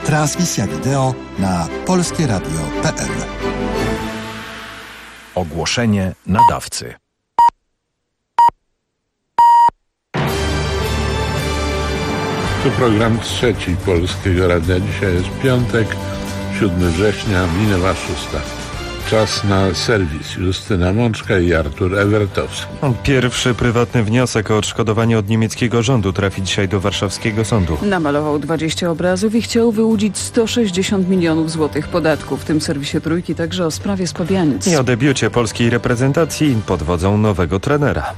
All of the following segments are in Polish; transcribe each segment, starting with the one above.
Transmisja wideo na polskieradio.pl. Ogłoszenie nadawcy. Tu program trzeci Polskiego Radia. Dzisiaj jest piątek, 7 września, minęła 6. Czas na serwis. Justyna Mączka i Artur Ewertowski. Pierwszy prywatny wniosek o odszkodowanie od niemieckiego rządu trafi dzisiaj do warszawskiego sądu. Namalował 20 obrazów i chciał wyłudzić 160 milionów złotych podatków. W tym serwisie Trójki także o sprawie z Pabianic. I o debiucie polskiej reprezentacji pod wodzą nowego trenera.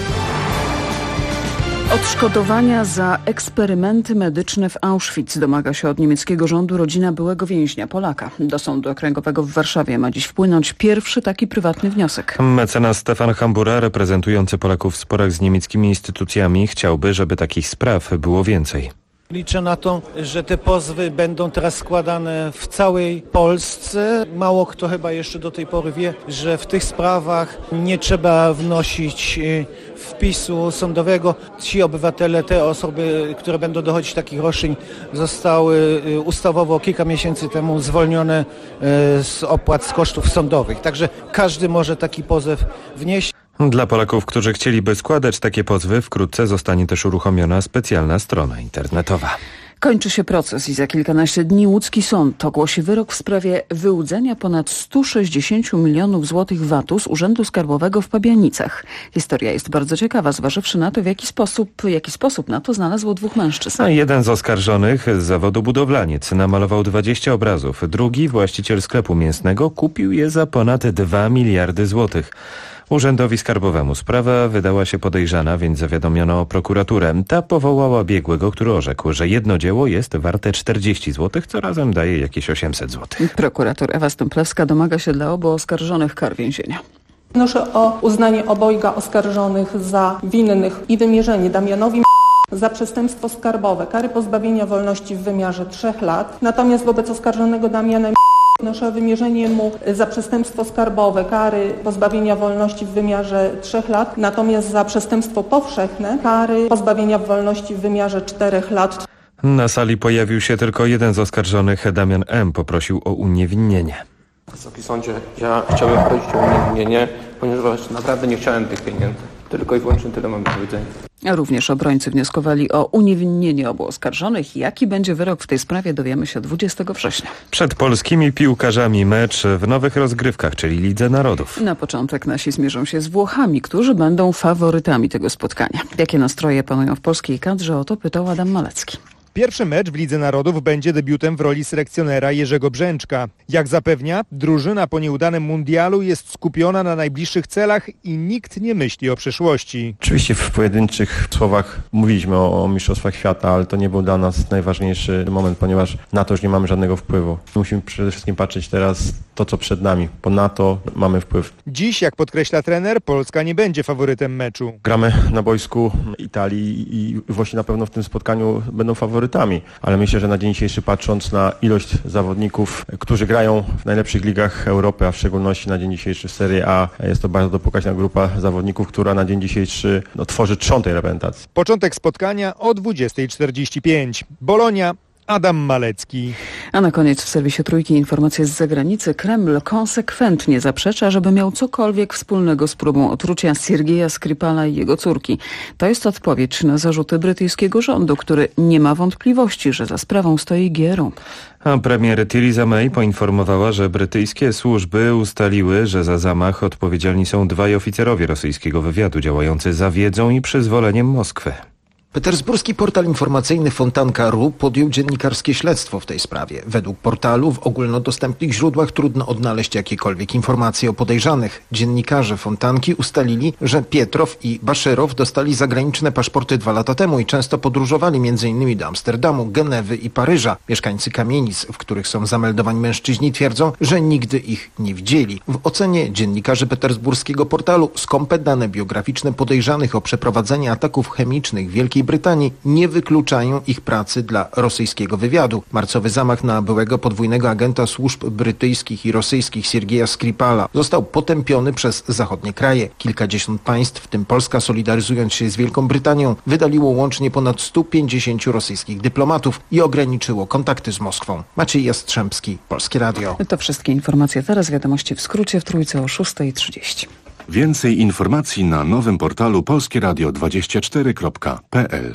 Odszkodowania za eksperymenty medyczne w Auschwitz domaga się od niemieckiego rządu rodzina byłego więźnia Polaka. Do Sądu Okręgowego w Warszawie ma dziś wpłynąć pierwszy taki prywatny wniosek. Mecenas Stefan Hambura, reprezentujący Polaków w sporach z niemieckimi instytucjami, chciałby, żeby takich spraw było więcej. Liczę na to, że te pozwy będą teraz składane w całej Polsce. Mało kto chyba jeszcze do tej pory wie, że w tych sprawach nie trzeba wnosić wpisu sądowego. Ci obywatele, te osoby, które będą dochodzić takich roszczeń, zostały ustawowo kilka miesięcy temu zwolnione z opłat, z kosztów sądowych. Także każdy może taki pozew wnieść. Dla Polaków, którzy chcieliby składać takie pozwy, wkrótce zostanie też uruchomiona specjalna strona internetowa. Kończy się proces i za kilkanaście dni łódzki sąd ogłosi wyrok w sprawie wyłudzenia ponad 160 milionów złotych VAT-u z Urzędu Skarbowego w Pabianicach. Historia jest bardzo ciekawa, zważywszy na to, w jaki sposób na to znalazło dwóch mężczyzn. A jeden z oskarżonych z zawodu budowlaniec namalował 20 obrazów. Drugi, właściciel sklepu mięsnego, kupił je za ponad 2 miliardy złotych. Urzędowi Skarbowemu sprawa wydała się podejrzana, więc zawiadomiono o prokuraturę. Ta powołała biegłego, który orzekł, że jedno dzieło jest warte 40 zł, co razem daje jakieś 800 zł. Prokurator Ewa Stęplewska domaga się dla obu oskarżonych kar więzienia. Wnoszę o uznanie obojga oskarżonych za winnych i wymierzenie Damianowi za przestępstwo skarbowe kary pozbawienia wolności w wymiarze 3 lat. Natomiast wobec oskarżonego Damiana wnoszę o wymierzenie mu za przestępstwo skarbowe kary pozbawienia wolności w wymiarze 3 lat, natomiast za przestępstwo powszechne kary pozbawienia wolności w wymiarze 4 lat. Na sali pojawił się tylko jeden z oskarżonych. Damian M. poprosił o uniewinnienie. Wysoki sądzie, ja chciałbym prosić o uniewinnienie, ponieważ naprawdę nie chciałem tych pieniędzy. Tylko i wyłącznie tyle mam do powiedzenia. Również obrońcy wnioskowali o uniewinnienie obu oskarżonych. Jaki będzie wyrok w tej sprawie, dowiemy się 20 września. Przed polskimi piłkarzami mecz w nowych rozgrywkach, czyli Lidze Narodów. Na początek nasi zmierzą się z Włochami, którzy będą faworytami tego spotkania. Jakie nastroje panują w polskiej kadrze? O to pytał Adam Malecki. Pierwszy mecz w Lidze Narodów będzie debiutem w roli selekcjonera Jerzego Brzęczka. Jak zapewnia, drużyna po nieudanym mundialu jest skupiona na najbliższych celach i nikt nie myśli o przyszłości. Oczywiście w pojedynczych słowach mówiliśmy o Mistrzostwach Świata, ale to nie był dla nas najważniejszy moment, ponieważ na to już nie mamy żadnego wpływu. Musimy przede wszystkim patrzeć teraz to, co przed nami, bo na to mamy wpływ. Dziś, jak podkreśla trener, Polska nie będzie faworytem meczu. Gramy na boisku Italii i Włosi na pewno w tym spotkaniu będą faworytami, ale myślę, że na dzień dzisiejszy, patrząc na ilość zawodników, którzy grają w najlepszych ligach Europy, a w szczególności na dzień dzisiejszy w Serie A, jest to bardzo pokaźna grupa zawodników, która na dzień dzisiejszy tworzy trzon tej reprezentacji. Początek spotkania o 20:45. Bolonia, Adam Malecki. A na koniec w serwisie Trójki informacje z zagranicy. Kreml konsekwentnie zaprzecza, żeby miał cokolwiek wspólnego z próbą otrucia Siergieja Skripala i jego córki. To jest odpowiedź na zarzuty brytyjskiego rządu, który nie ma wątpliwości, że za sprawą stoi GRU. A premier Theresa May poinformowała, że brytyjskie służby ustaliły, że za zamach odpowiedzialni są 2 oficerowie rosyjskiego wywiadu działający za wiedzą i przyzwoleniem Moskwy. Petersburski portal informacyjny Fontanka.ru podjął dziennikarskie śledztwo w tej sprawie. Według portalu w ogólnodostępnych źródłach trudno odnaleźć jakiekolwiek informacje o podejrzanych. Dziennikarze Fontanki ustalili, że Pietrow i Baszyrow dostali zagraniczne paszporty 2 lata temu i często podróżowali m.in. do Amsterdamu, Genewy i Paryża. Mieszkańcy kamienic, w których są zameldowani mężczyźni, twierdzą, że nigdy ich nie widzieli. W ocenie dziennikarzy petersburskiego portalu skąpe dane biograficzne podejrzanych o przeprowadzenie ataków chemicznych w Wielkiej Wielkiej Brytanii nie wykluczają ich pracy dla rosyjskiego wywiadu. Marcowy zamach na byłego podwójnego agenta służb brytyjskich i rosyjskich Siergieja Skripala został potępiony przez zachodnie kraje. Kilkadziesiąt państw, w tym Polska, solidaryzując się z Wielką Brytanią, wydaliło łącznie ponad 150 rosyjskich dyplomatów i ograniczyło kontakty z Moskwą. Maciej Jastrzębski, Polskie Radio. To wszystkie informacje. Teraz wiadomości w skrócie w Trójce o 6:30. Więcej informacji na nowym portalu polskieradio24.pl.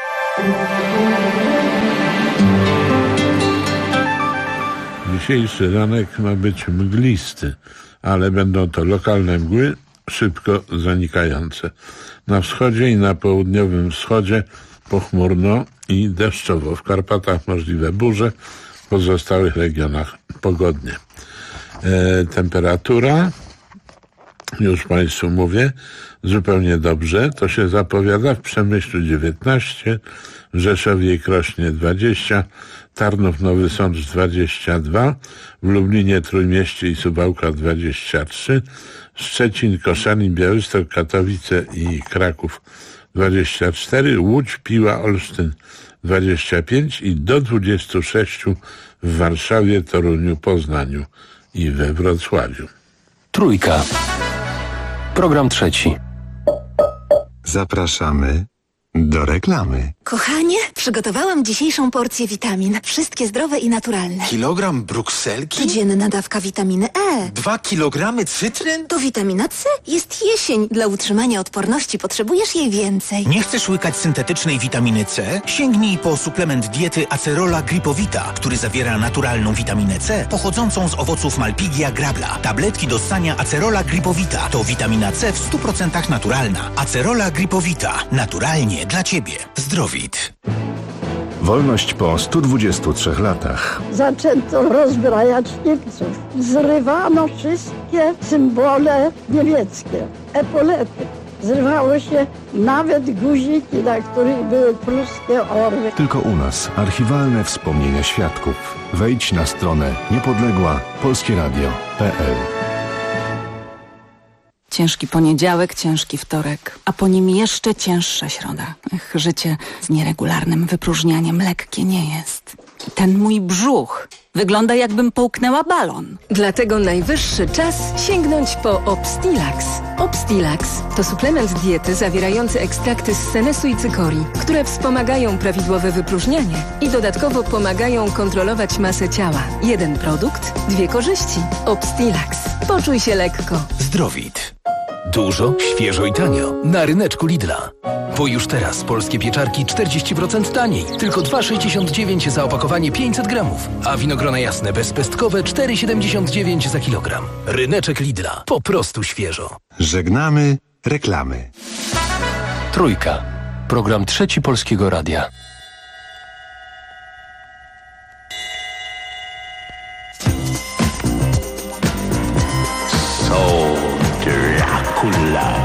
Dzisiejszy ranek ma być mglisty, ale będą to lokalne mgły, szybko zanikające. Na wschodzie i na południowym wschodzie pochmurno i deszczowo. W Karpatach możliwe burze, w pozostałych regionach pogodnie. Temperatura, już Państwu mówię, zupełnie dobrze. To się zapowiada w Przemyślu 19, w Rzeszowie i Krośnie 20, Tarnów, Nowy Sącz 22, w Lublinie, Trójmieście i Suwałka 23, Szczecin, Koszalin, Białystok, Katowice i Kraków 24, Łódź, Piła, Olsztyn 25 i do 26 w Warszawie, Toruniu, Poznaniu i we Wrocławiu. Trójka. Program trzeci. Zapraszamy do reklamy. Kochanie, przygotowałam dzisiejszą porcję witamin. Wszystkie zdrowe i naturalne. Kilogram brukselki? Codzienna dawka witaminy E. 2 kilogramy cytryn? To witamina C. Jest jesień. Dla utrzymania odporności potrzebujesz jej więcej. Nie chcesz łykać syntetycznej witaminy C? Sięgnij po suplement diety Acerola Gripowita, który zawiera naturalną witaminę C pochodzącą z owoców Malpighia grabla. Tabletki do ssania Acerola Gripowita to witamina C w 100% naturalna. Acerola Gripowita. Naturalnie dla Ciebie. Zdrowit. Wolność po 123 latach. Zaczęto rozbrajać Niemców. Zrywano wszystkie symbole niemieckie, epolety. Zrywało się nawet guziki, na których były pruskie orły. Tylko u nas archiwalne wspomnienia świadków. Wejdź na stronę niepodległa.polskieradio.pl. Ciężki poniedziałek, ciężki wtorek, a po nim jeszcze cięższa środa. Życie z nieregularnym wypróżnianiem lekkie nie jest. Ten mój brzuch wygląda, jakbym połknęła balon. Dlatego najwyższy czas sięgnąć po Obstilax. Obstilax to suplement diety zawierający ekstrakty z senesu i cykorii, które wspomagają prawidłowe wypróżnianie i dodatkowo pomagają kontrolować masę ciała. Jeden produkt, dwie korzyści. Obstilax. Poczuj się lekko. Zdrowit. Dużo, świeżo i tanio. Na ryneczku Lidla. Bo już teraz polskie pieczarki 40% taniej. Tylko 2,69 za opakowanie 500 gramów. A winogrona jasne bezpestkowe 4,79 za kilogram. Ryneczek Lidla. Po prostu świeżo. Żegnamy reklamy. Trójka. Program trzeci Polskiego Radia. Dracula.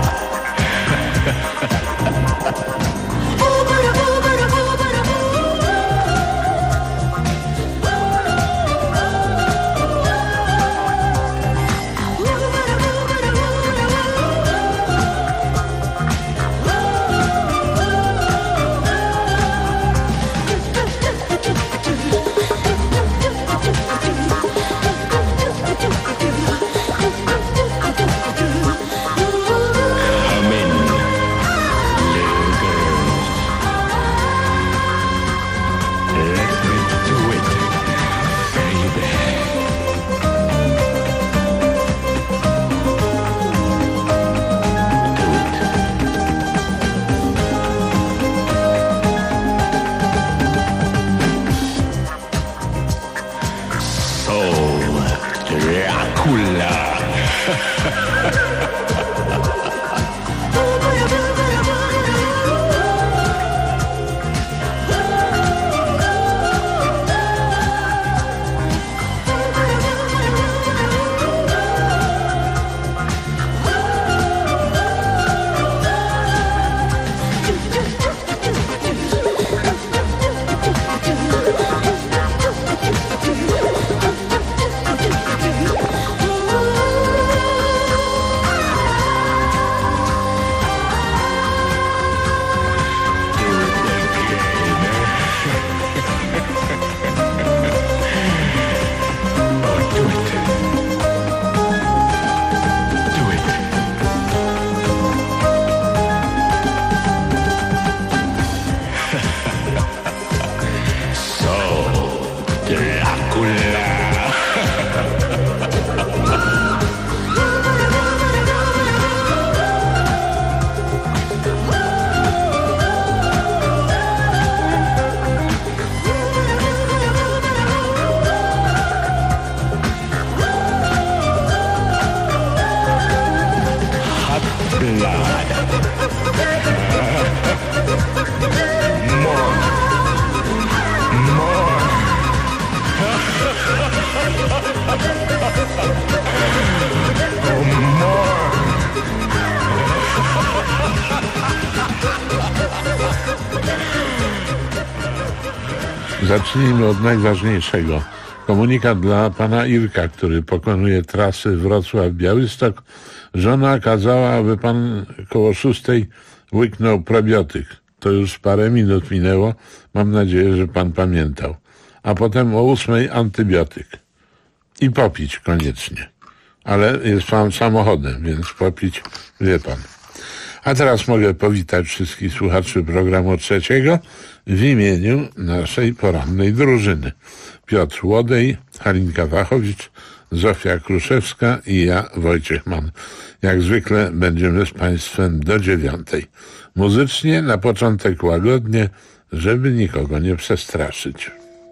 Zacznijmy od najważniejszego. Komunikat dla pana Irka, który pokonuje trasy Wrocław-Białystok. Żona kazała, aby pan koło 6 łyknął probiotyk. To już parę minut minęło. Mam nadzieję, że pan pamiętał. A potem o 8 antybiotyk. I popić koniecznie. Ale jest pan samochodem, więc popić wie pan. A teraz mogę powitać wszystkich słuchaczy programu trzeciego w imieniu naszej porannej drużyny. Piotr Łodej, Halinka Wachowicz, Zofia Kruszewska i ja, Wojciech Mann. Jak zwykle będziemy z państwem do 9. Muzycznie na początek łagodnie, żeby nikogo nie przestraszyć.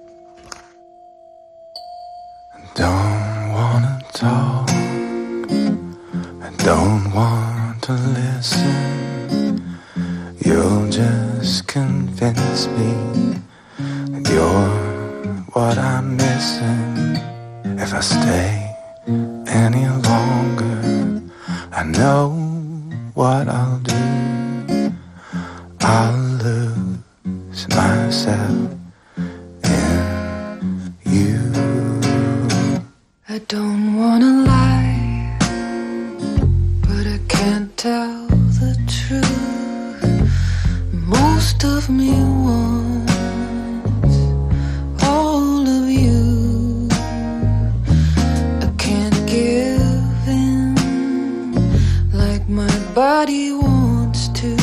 Don't wanna talk, I don't want to listen. You'll just convince me that you're what I'm missing. If I stay any longer, I know what I'll do. I'll lose myself in you. I don't wanna lie, but I can't tell the truth. Most of me wants all of you. I can't give in like my body wants to.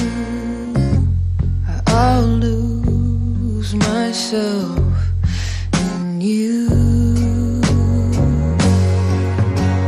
I'll lose myself in you.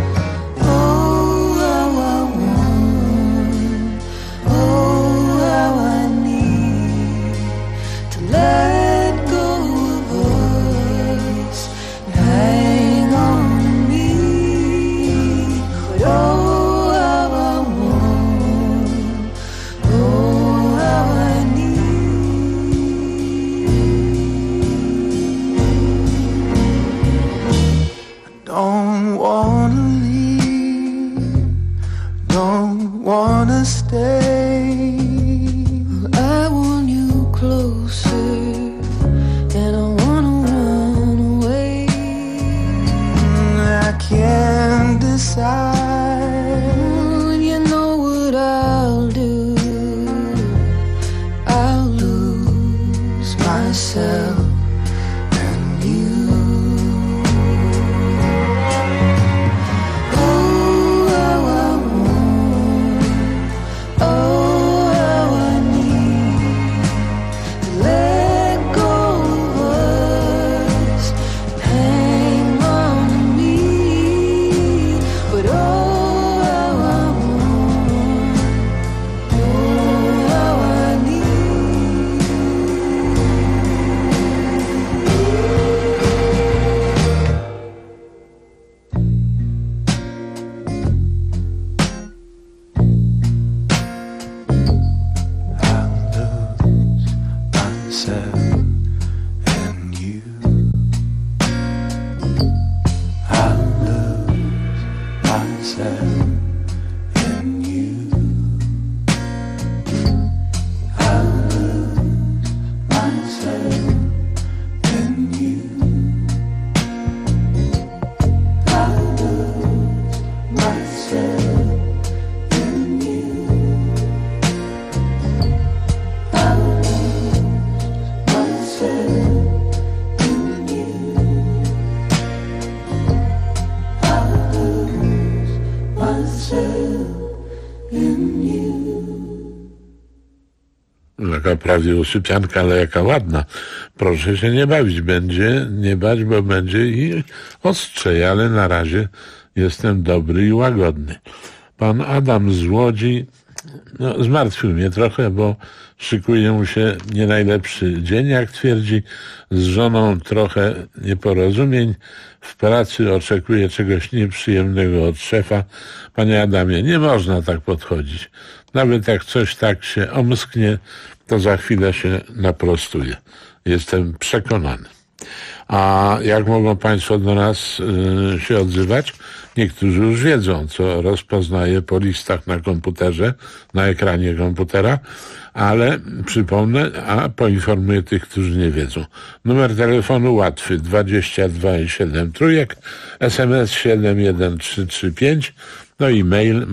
taka prawie usypianka, ale jaka ładna. Proszę się nie bawić, nie bać, bo będzie i ostrzej, ale na razie jestem dobry i łagodny. Pan Adam z Łodzi zmartwił mnie trochę, bo szykuje mu się nie najlepszy dzień, jak twierdzi. Z żoną trochę nieporozumień. W pracy oczekuje czegoś nieprzyjemnego od szefa. Panie Adamie, nie można tak podchodzić. Nawet jak coś tak się omsknie, to za chwilę się naprostuje. Jestem przekonany. A jak mogą Państwo do nas się odzywać? Niektórzy już wiedzą, co rozpoznaje po listach na komputerze, na ekranie komputera, ale przypomnę, a poinformuję tych, którzy nie wiedzą. Numer telefonu łatwy 22 i 7 trójek, SMS 71335, no i mail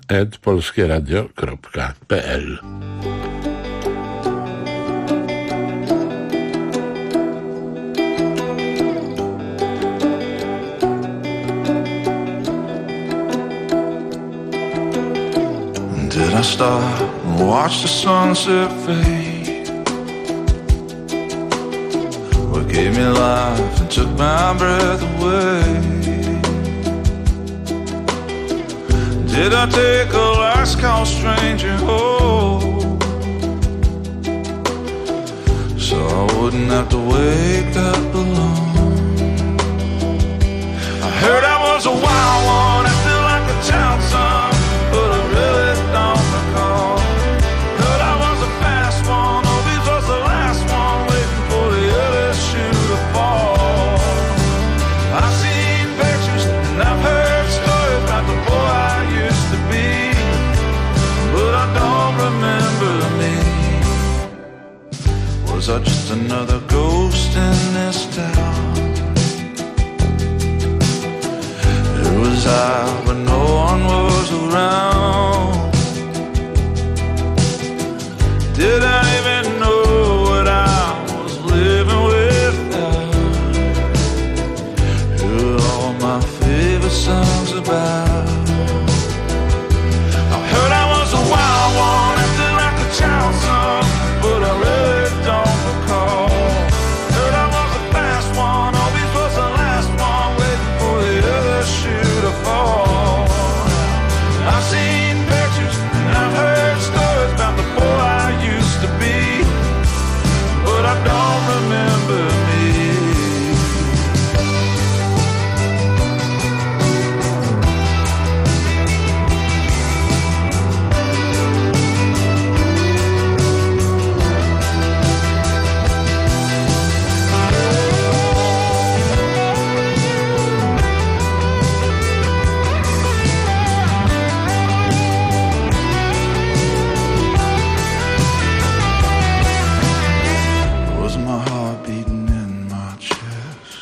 man@polskieradio.pl. Did I stop and watch the sunset fade? What gave me life and took my breath away? Did I take a last call stranger home, so I wouldn't have to wake up alone? I heard I was a wild one, acting like a town son, but I really don't recall. Heard I was a fast one, always was the last one, waiting for the other shoe to fall. I've seen pictures and I've heard stories about the boy I used to be, but I don't remember me. Was I just another ghost in this town? It was I, but no one was around. Did I even know what I was living without? Who are all my favorite songs about? I heard I was a wild one, acting like a child son, but I really don't recall. Heard I was a fast one, always was the last one, waiting for the other shoe to fall. I've seen pictures and I've heard stories about the boy I used to be, but I don't remember me. Was my heart beating in my chest?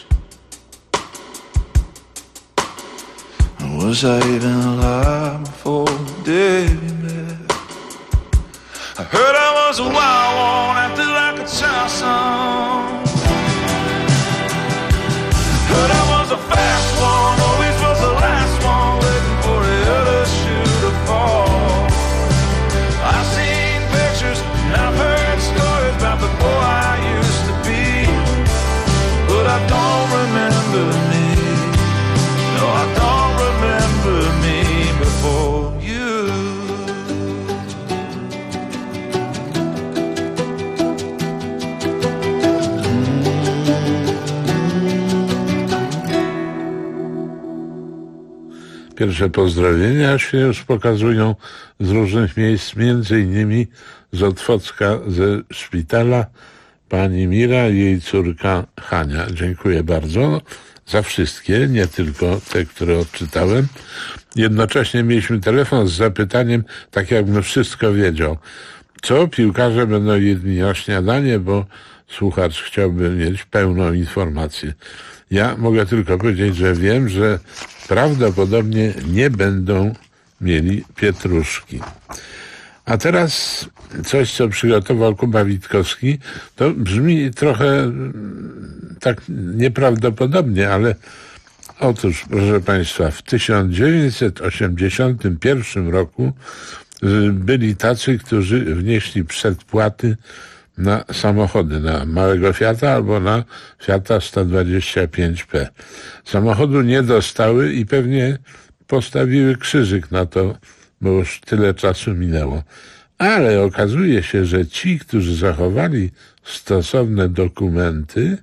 And was I even alive before the day we met? I heard I was a wild one, acting like a child son. Heard I was a fast one, always was the last one, waiting for the other shoe to fall. I've seen pictures and I've heard stories about the boy I used to be, but I don't remember me. No, I don't remember me before you. Pierwsze pozdrowienia się już pokazują z różnych miejsc, między innymi z Otwocka ze szpitala. Pani Mira i jej córka Hania. Dziękuję bardzo za wszystkie, nie tylko te, które odczytałem. Jednocześnie mieliśmy telefon z zapytaniem, tak jakbym wszystko wiedział. Co piłkarze będą jedli na śniadanie, bo słuchacz chciałby mieć pełną informację. Ja mogę tylko powiedzieć, że wiem, że prawdopodobnie nie będą mieli pietruszki. A teraz coś, co przygotował Kuba Witkowski, to brzmi trochę tak nieprawdopodobnie, ale otóż, proszę Państwa, w 1981 roku byli tacy, którzy wnieśli przedpłaty na samochody, na małego Fiata albo na Fiata 125P. Samochodu nie dostały i pewnie postawiły krzyżyk na to, bo już tyle czasu minęło. Ale okazuje się, że ci, którzy zachowali stosowne dokumenty,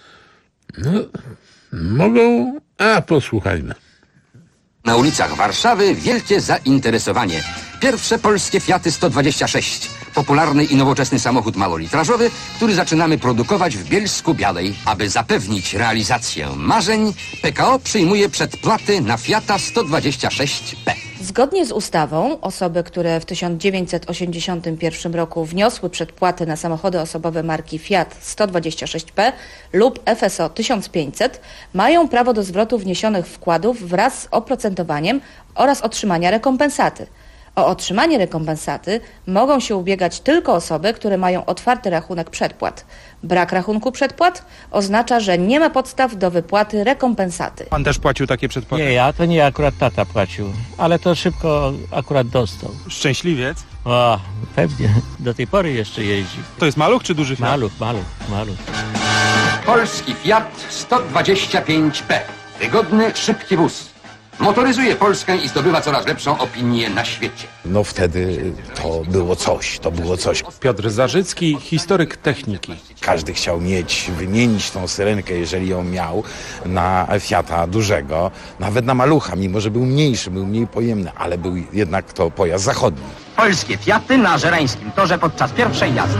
mogą... posłuchajmy. Na ulicach Warszawy wielkie zainteresowanie. Pierwsze polskie Fiaty 126. Popularny i nowoczesny samochód malolitrażowy, który zaczynamy produkować w Bielsku Białej. Aby zapewnić realizację marzeń, PKO przyjmuje przedpłaty na Fiata 126P. Zgodnie z ustawą osoby, które w 1981 roku wniosły przedpłaty na samochody osobowe marki Fiat 126P lub FSO 1500 mają prawo do zwrotu wniesionych wkładów wraz z oprocentowaniem oraz otrzymania rekompensaty. O otrzymanie rekompensaty mogą się ubiegać tylko osoby, które mają otwarty rachunek przedpłat. Brak rachunku przedpłat oznacza, że nie ma podstaw do wypłaty rekompensaty. Pan też płacił takie przedpłaty? Nie, to nie, akurat tata płacił, ale to szybko akurat dostał. Szczęśliwiec? O, pewnie, do tej pory jeszcze jeździ. To jest maluch czy duży Fiat? Maluch. Polski Fiat 125P. Wygodny, szybki wóz. Motoryzuje Polskę i zdobywa coraz lepszą opinię na świecie. Wtedy to było coś. Piotr Zarzycki, historyk techniki. Każdy chciał wymienić tą syrenkę, jeżeli ją miał, na Fiata dużego, nawet na malucha, mimo że był mniejszy, był mniej pojemny, ale był jednak to pojazd zachodni. Polskie Fiaty na żerańskim torze podczas pierwszej jazdy.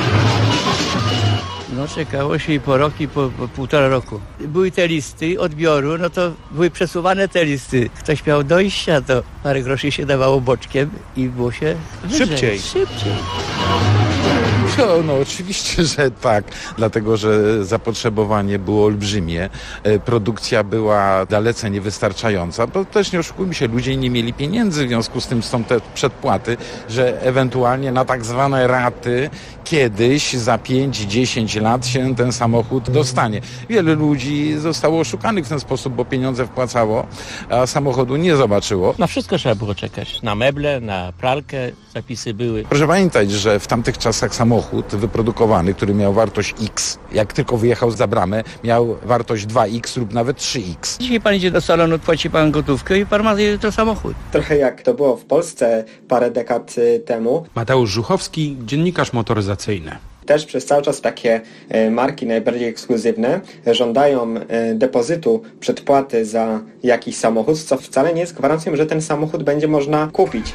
Czekało się i po rok, i po półtora roku. Były te listy odbioru, to były przesuwane te listy. Ktoś miał dojścia, to parę groszy się dawało boczkiem i było się Szybciej. Oczywiście, że tak, dlatego że zapotrzebowanie było olbrzymie, produkcja była dalece niewystarczająca, bo też nie oszukujmy się, ludzie nie mieli pieniędzy, w związku z tym są te przedpłaty, że ewentualnie na tak zwane raty kiedyś za 5-10 lat się ten samochód dostanie. Wiele ludzi zostało oszukanych w ten sposób, bo pieniądze wpłacało, a samochodu nie zobaczyło. Na wszystko trzeba było czekać, na meble, na pralkę, zapisy były. Proszę pamiętać, że w tamtych czasach samochód wyprodukowany, który miał wartość X, jak tylko wyjechał za bramę, miał wartość 2X lub nawet 3X. Dzisiaj pan idzie do salonu, płaci pan gotówkę i pan ma to samochód. Trochę jak to było w Polsce parę dekad temu. Mateusz Żuchowski, dziennikarz motoryzacyjny. Też przez cały czas takie marki najbardziej ekskluzywne żądają depozytu przedpłaty za jakiś samochód, co wcale nie jest gwarancją, że ten samochód będzie można kupić.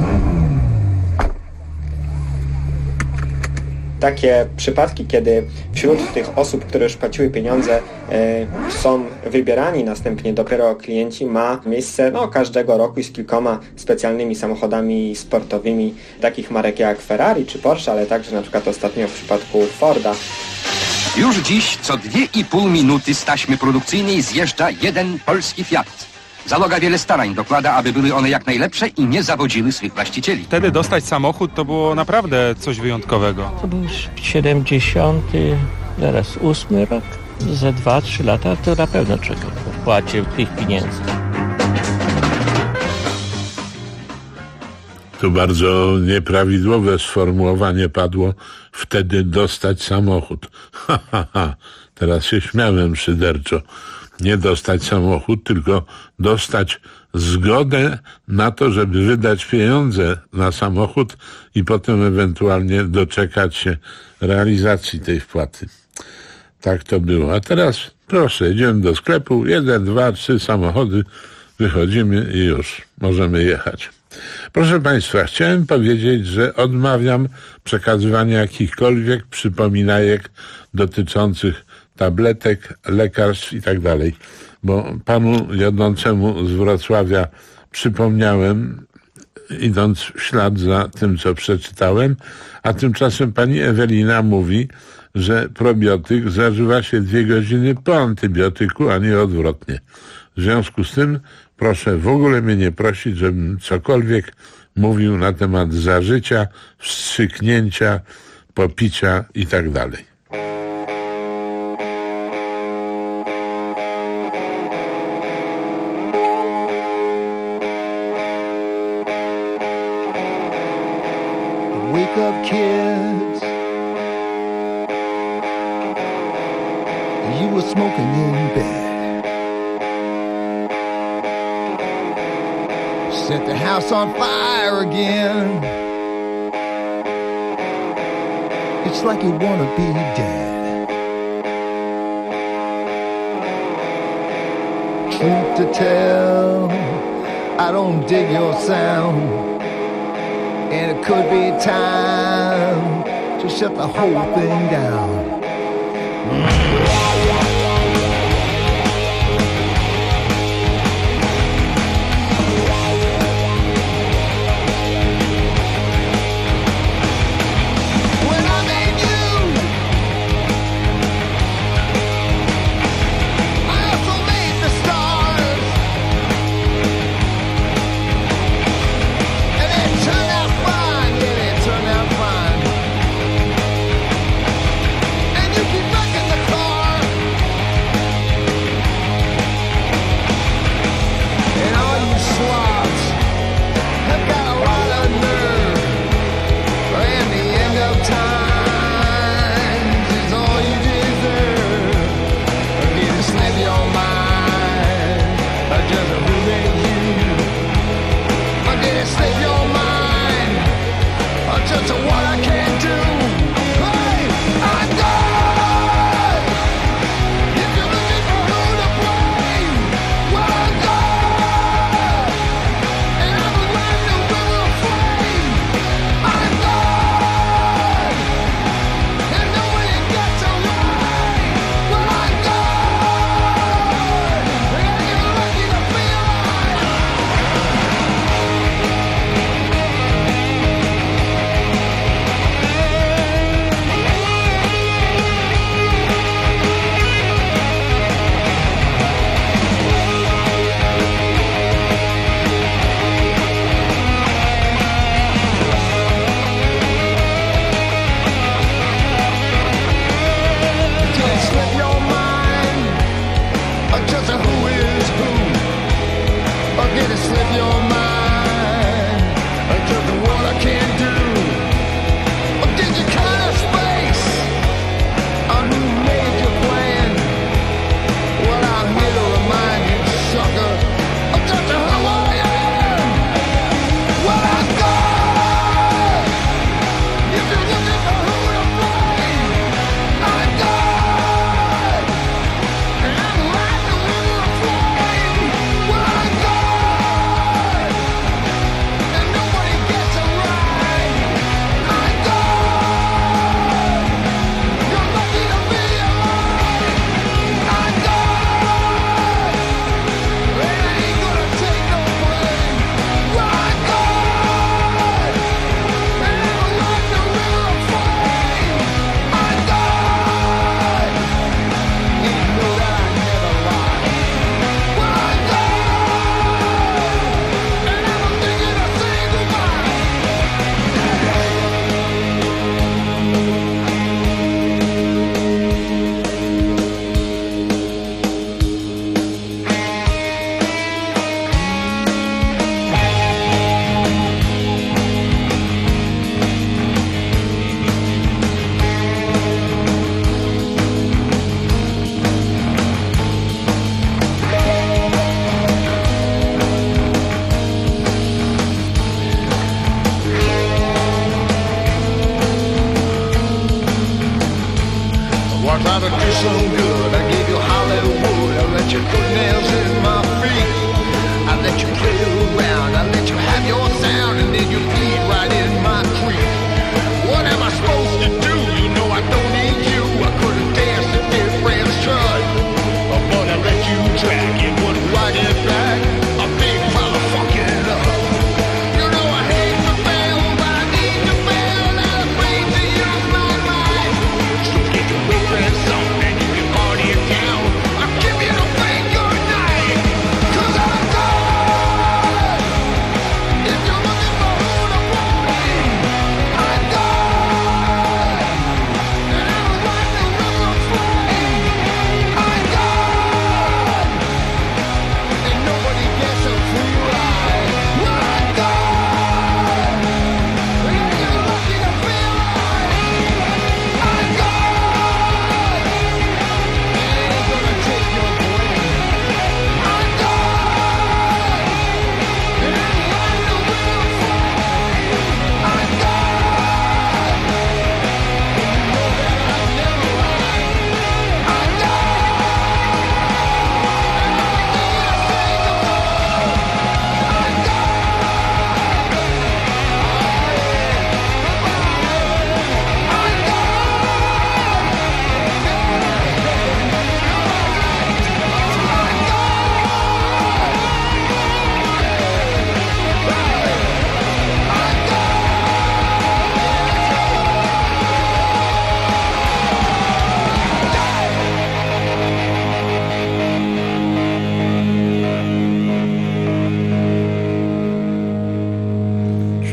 Takie przypadki, kiedy wśród tych osób, które już płaciły pieniądze, są wybierani następnie dopiero klienci, ma miejsce każdego roku i z kilkoma specjalnymi samochodami sportowymi takich marek jak Ferrari czy Porsche, ale także na przykład ostatnio w przypadku Forda. Już dziś co 2,5 minuty z taśmy produkcyjnej zjeżdża jeden polski Fiat. Załoga wiele starań dokłada, aby były one jak najlepsze i nie zawodziły swych właścicieli. Wtedy dostać samochód to było naprawdę coś wyjątkowego. To był 8 rok. Za 2-3 lata to na pewno czekał po wpłacie tych pieniędzy. Tu bardzo nieprawidłowe sformułowanie padło. Wtedy dostać samochód. Teraz się śmiałem szyderczo. Nie dostać samochód, tylko dostać zgodę na to, żeby wydać pieniądze na samochód i potem ewentualnie doczekać się realizacji tej wpłaty. Tak to było. A teraz proszę, idziemy do sklepu, 1, 2, 3 samochody, wychodzimy i już możemy jechać. Proszę Państwa, chciałem powiedzieć, że odmawiam przekazywania jakichkolwiek przypominajek dotyczących tabletek, lekarstw i tak dalej, bo panu jadącemu z Wrocławia przypomniałem, idąc w ślad za tym, co przeczytałem, a tymczasem pani Ewelina mówi, że probiotyk zażywa się 2 godziny po antybiotyku, a nie odwrotnie. W związku z tym proszę w ogóle mnie nie prosić, żebym cokolwiek mówił na temat zażycia, wstrzyknięcia, popicia i tak dalej. kids. You were smoking in bed. Set the house on fire again. It's like you wanna be dead. Truth to tell, I don't dig your sound. And it could be time to shut the whole thing down.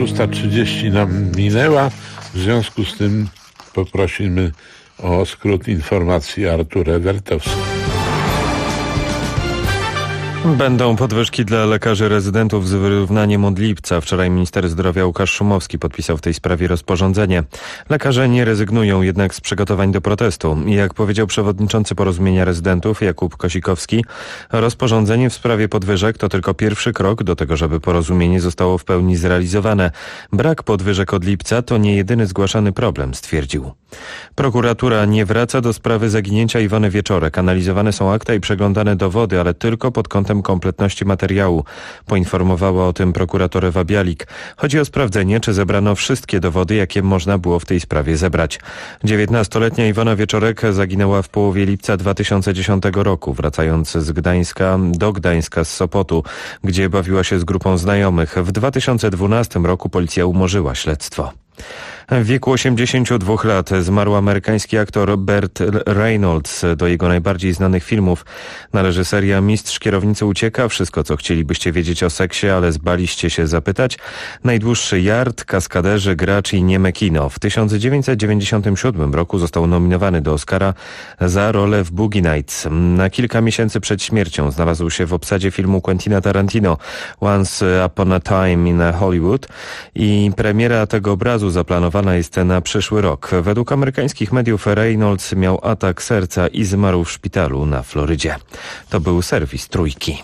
6:30 nam minęła. W związku z tym poprosimy o skrót informacji Artura Wertowskiego. Będą podwyżki dla lekarzy rezydentów z wyrównaniem od lipca. Wczoraj minister zdrowia Łukasz Szumowski podpisał w tej sprawie rozporządzenie. Lekarze nie rezygnują jednak z przygotowań do protestu. I jak powiedział przewodniczący Porozumienia Rezydentów Jakub Kosikowski, rozporządzenie w sprawie podwyżek to tylko pierwszy krok do tego, żeby porozumienie zostało w pełni zrealizowane. Brak podwyżek od lipca to nie jedyny zgłaszany problem, stwierdził. Prokuratura nie wraca do sprawy zaginięcia Iwony Wieczorek. Analizowane są akta i przeglądane dowody, ale tylko pod kątem kompletności materiału. Poinformowała o tym prokurator Ewa Bialik. Chodzi o sprawdzenie, czy zebrano wszystkie dowody, jakie można było w tej sprawie zebrać. 19-letnia Iwona Wieczorek zaginęła w połowie lipca 2010 roku, wracając z Gdańska do Gdańska z Sopotu, gdzie bawiła się z grupą znajomych. W 2012 roku policja umorzyła śledztwo. W wieku 82 lat zmarł amerykański aktor Burt Reynolds. Do jego najbardziej znanych filmów należy seria Mistrz kierownicy ucieka, Wszystko co chcielibyście wiedzieć o seksie, ale zbaliście się zapytać, Najdłuższy Yard, Kaskaderzy, Gracz i Nieme kino. W 1997 roku został nominowany do Oscara za rolę w Boogie Nights. Na kilka miesięcy przed śmiercią znalazł się w obsadzie filmu Quentina Tarantino Once Upon a Time in Hollywood i premiera tego obrazu zaplanowana jest na przyszły rok. Według amerykańskich mediów Reynolds miał atak serca i zmarł w szpitalu na Florydzie. To był serwis Trójki.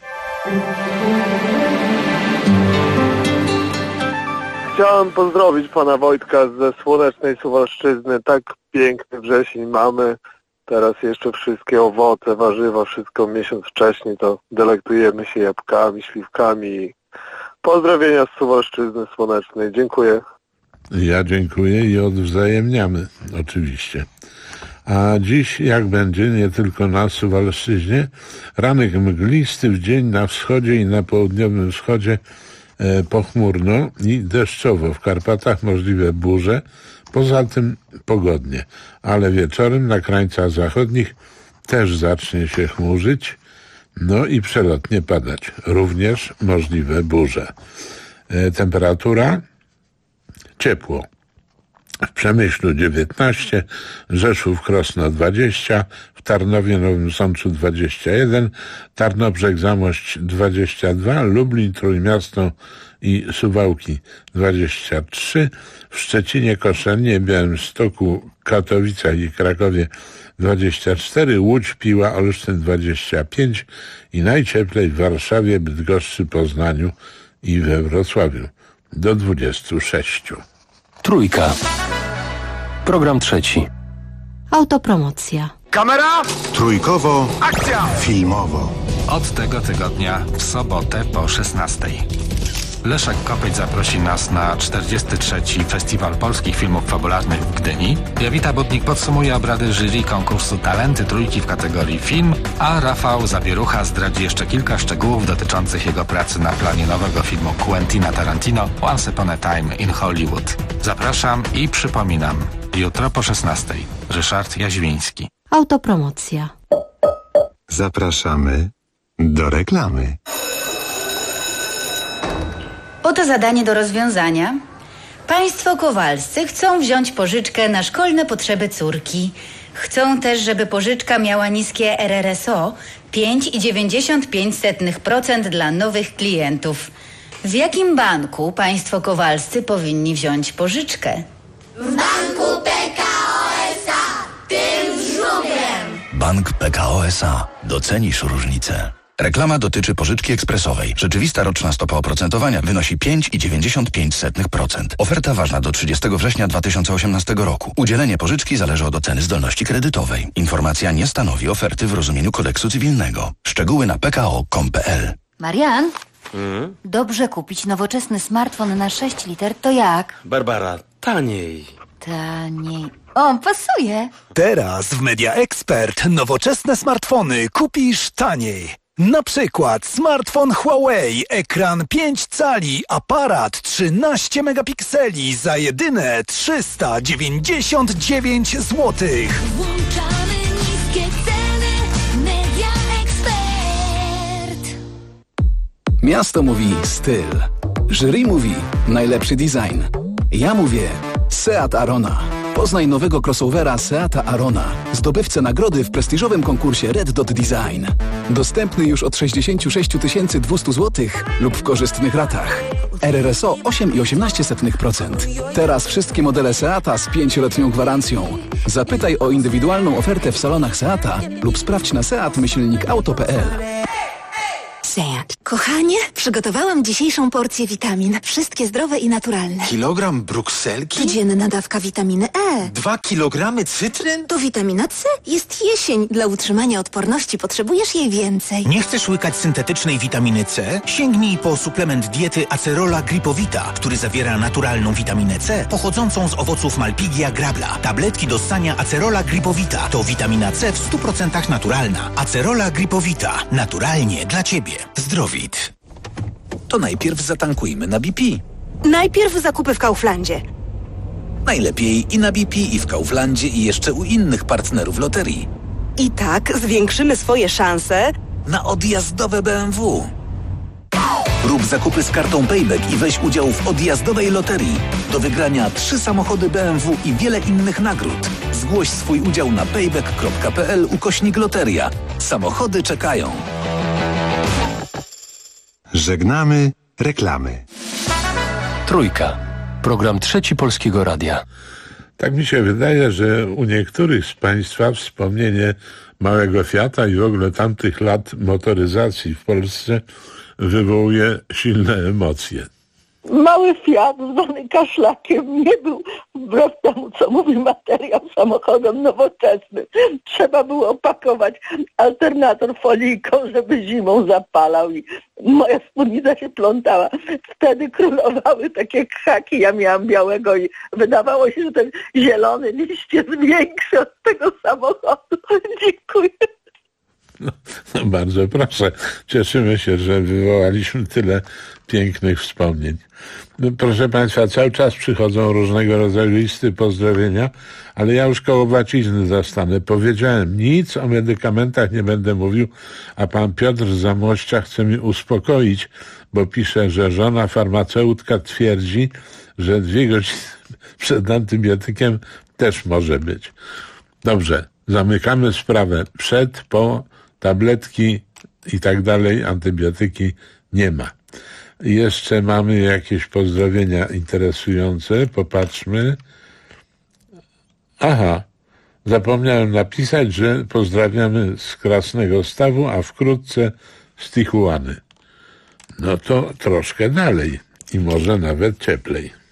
Chciałem pozdrowić pana Wojtka ze słonecznej Suwalszczyzny. Tak piękny wrzesień mamy. Teraz jeszcze wszystkie owoce, warzywa, wszystko miesiąc wcześniej, to delektujemy się jabłkami, śliwkami. Pozdrowienia z Suwalszczyzny Słonecznej. Dziękuję. Ja dziękuję i odwzajemniamy oczywiście. A dziś jak będzie, nie tylko na Suwalszczyźnie, ranek mglisty, w dzień na wschodzie i na południowym wschodzie pochmurno i deszczowo. W Karpatach możliwe burze, poza tym pogodnie, ale wieczorem na krańcach zachodnich też zacznie się chmurzyć, no i przelotnie padać. Również możliwe burze. Temperatura ciepło. W Przemyślu 19, Rzeszów, Krosno 20, w Tarnowie, Nowym Sączu 21, Tarnobrzeg, Zamość 22, Lublin, Trójmiasto i Suwałki 23, w Szczecinie, Koszalinie, Białymstoku, Katowicach i Krakowie 24, Łódź, Piła, Olsztyn 25 i najcieplej w Warszawie, Bydgoszczy, Poznaniu i we Wrocławiu do 26. Trójka. Program trzeci. Autopromocja. Kamera! Trójkowo. Akcja! Filmowo. Od tego tygodnia w sobotę po 16:00. Leszek Kopeć zaprosi nas na 43. Festiwal Polskich Filmów Fabularnych w Gdyni. Jowita Budnik podsumuje obrady jury konkursu Talenty Trójki w kategorii film, a Rafał Zabierucha zdradzi jeszcze kilka szczegółów dotyczących jego pracy na planie nowego filmu Quentina Tarantino Once Upon a Time in Hollywood. Zapraszam i przypominam, jutro po 16:00. Ryszard Jaźwiński. Autopromocja. Zapraszamy do reklamy. Oto zadanie do rozwiązania. Państwo Kowalscy chcą wziąć pożyczkę na szkolne potrzeby córki. Chcą też, żeby pożyczka miała niskie RRSO 5,95% dla nowych klientów. W jakim banku państwo Kowalscy powinni wziąć pożyczkę? W banku PKO SA, tym żubrem. Bank PKO SA. Docenisz różnicę. Reklama dotyczy pożyczki ekspresowej. Rzeczywista roczna stopa oprocentowania wynosi 5,95%. Oferta ważna do 30 września 2018 roku. Udzielenie pożyczki zależy od oceny zdolności kredytowej. Informacja nie stanowi oferty w rozumieniu kodeksu cywilnego. Szczegóły na pko.com.pl. Marian, dobrze kupić nowoczesny smartfon na 6 liter, to jak? Barbara, taniej. Taniej. O, pasuje. Teraz w Media Expert nowoczesne smartfony kupisz taniej. Na przykład smartfon Huawei, ekran 5 cali, aparat 13 megapikseli za jedyne 399 zł. Włączamy niskie ceny. Media Expert. Miasto mówi styl. Jury mówi najlepszy design. Ja mówię Seat Arona. Poznaj nowego crossovera Seata Arona, zdobywcę nagrody w prestiżowym konkursie Red Dot Design. Dostępny już od 66 200 zł lub w korzystnych ratach. RRSO 8,18%. Teraz wszystkie modele Seata z 5-letnią gwarancją. Zapytaj o indywidualną ofertę w salonach Seata lub sprawdź na seat-auto.pl. Seat. Kochanie, przygotowałam dzisiejszą porcję witamin. Wszystkie zdrowe i naturalne. Kilogram brukselki? Codzienna dawka witaminy E. 2 kilogramy cytryn? To witamina C. Jest jesień. Dla utrzymania odporności potrzebujesz jej więcej. Nie chcesz łykać syntetycznej witaminy C? Sięgnij po suplement diety Acerola Gripowita, który zawiera naturalną witaminę C pochodzącą z owoców Malpighia grabla. Tabletki do ssania Acerola Gripowita to witamina C w 100% naturalna. Acerola Gripowita. Naturalnie dla Ciebie. Zdrowit. To najpierw zatankujmy na BP. Najpierw zakupy w Kauflandzie. Najlepiej i na BP, i w Kauflandzie, i jeszcze u innych partnerów loterii. I tak zwiększymy swoje szanse na odjazdowe BMW. Rób zakupy z kartą Payback i weź udział w odjazdowej loterii. Do wygrania 3 samochody BMW i wiele innych nagród. Zgłoś swój udział na payback.pl/loteria. Samochody czekają. Żegnamy reklamy. Trójka. Program Trzeci Polskiego Radia. Tak mi się wydaje, że u niektórych z Państwa wspomnienie małego Fiata i w ogóle tamtych lat motoryzacji w Polsce wywołuje silne emocje. Mały Fiat zwany kaszlakiem nie był, wbrew temu co mówi materiał, samochodem nowoczesnym. Trzeba było opakować alternator folijką, żeby zimą zapalał i moja spódnica się plątała. Wtedy królowały takie khaki, ja miałam białego i wydawało się, że ten zielony liść jest większy od tego samochodu. Dziękuję. No, bardzo proszę. Cieszymy się, że wywołaliśmy tyle pięknych wspomnień. No, proszę Państwa, cały czas przychodzą różnego rodzaju listy pozdrowienia, ale ja już koło łacizny zastanę. Powiedziałem, nic o medykamentach nie będę mówił, a pan Piotr z Zamościa chce mi uspokoić, bo pisze, że żona farmaceutka twierdzi, że 2 godziny przed antybiotykiem też może być. Dobrze, zamykamy sprawę. Przed, po, tabletki i tak dalej, antybiotyki nie ma. Jeszcze mamy jakieś pozdrowienia interesujące. Popatrzmy. Aha, zapomniałem napisać, że pozdrawiamy z Krasnego Stawu, a wkrótce z Tijuany. No to troszkę dalej i może nawet cieplej.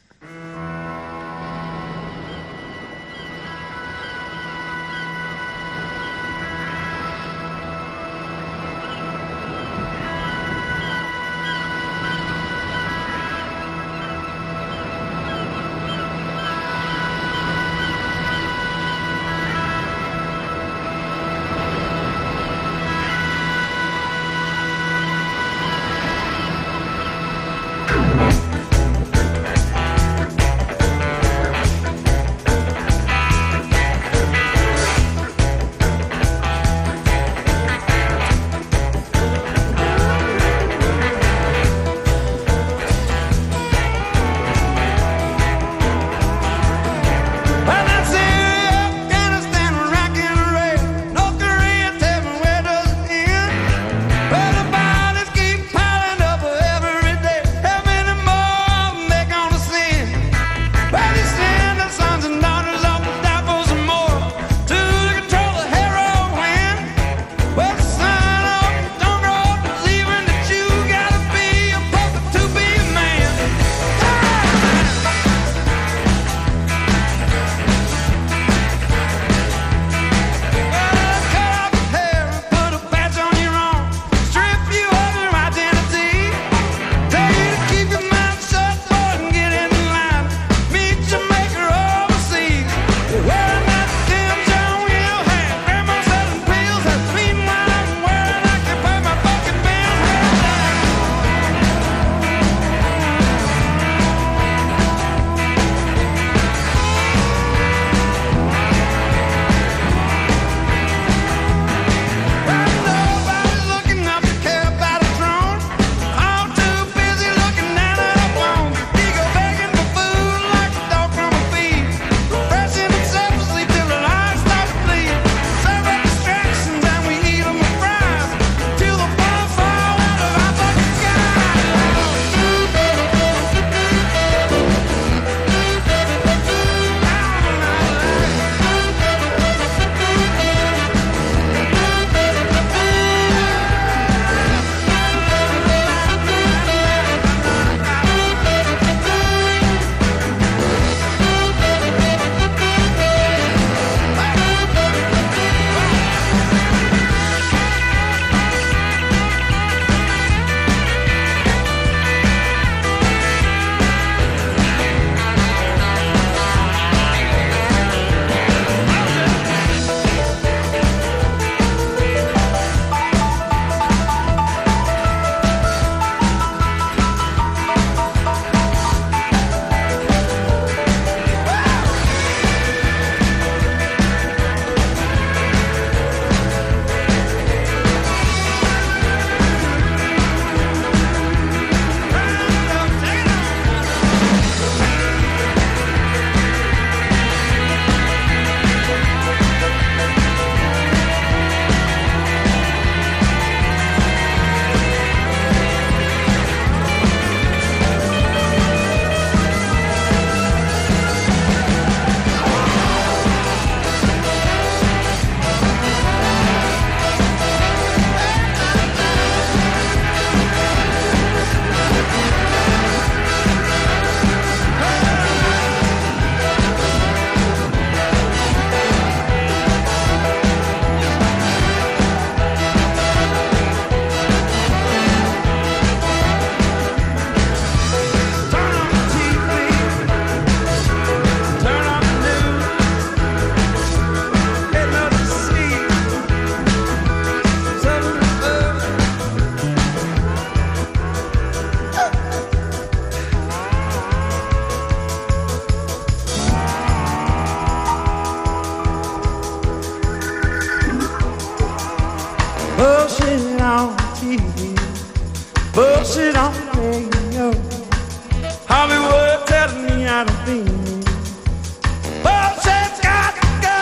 TV. Bullshit on the radio. Hollywood tells me how to be. Bullshit's got to go.